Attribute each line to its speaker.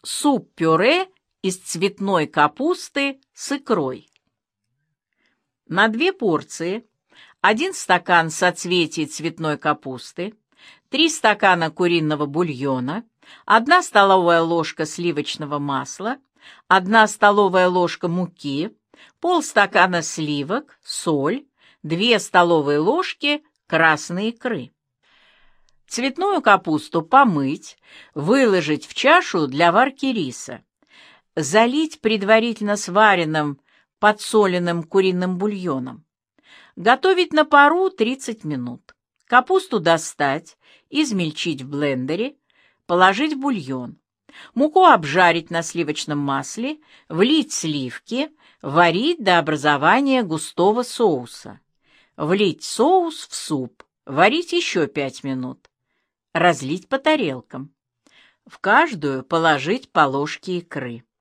Speaker 1: Суп-пюре из цветной капусты с икрой. На 2 порции 1 стакан соцветий цветной капусты, 3 стакана куриного бульона, 1 столовая ложка сливочного масла, 1 столовая ложка муки, полстакана сливок, соль, 2 столовые ложки красной икры. Цветную капусту помыть, выложить в чашу для варки риса, залить предварительно сваренным подсоленным куриным бульоном. Готовить на пару 30 минут. Капусту достать, измельчить в блендере, положить в бульон. Муку обжарить на сливочном масле, влить сливки, варить до образования густого соуса. Влить соус в суп, варить еще 5 минут. Разлить по тарелкам. В каждую положить по ложке икры.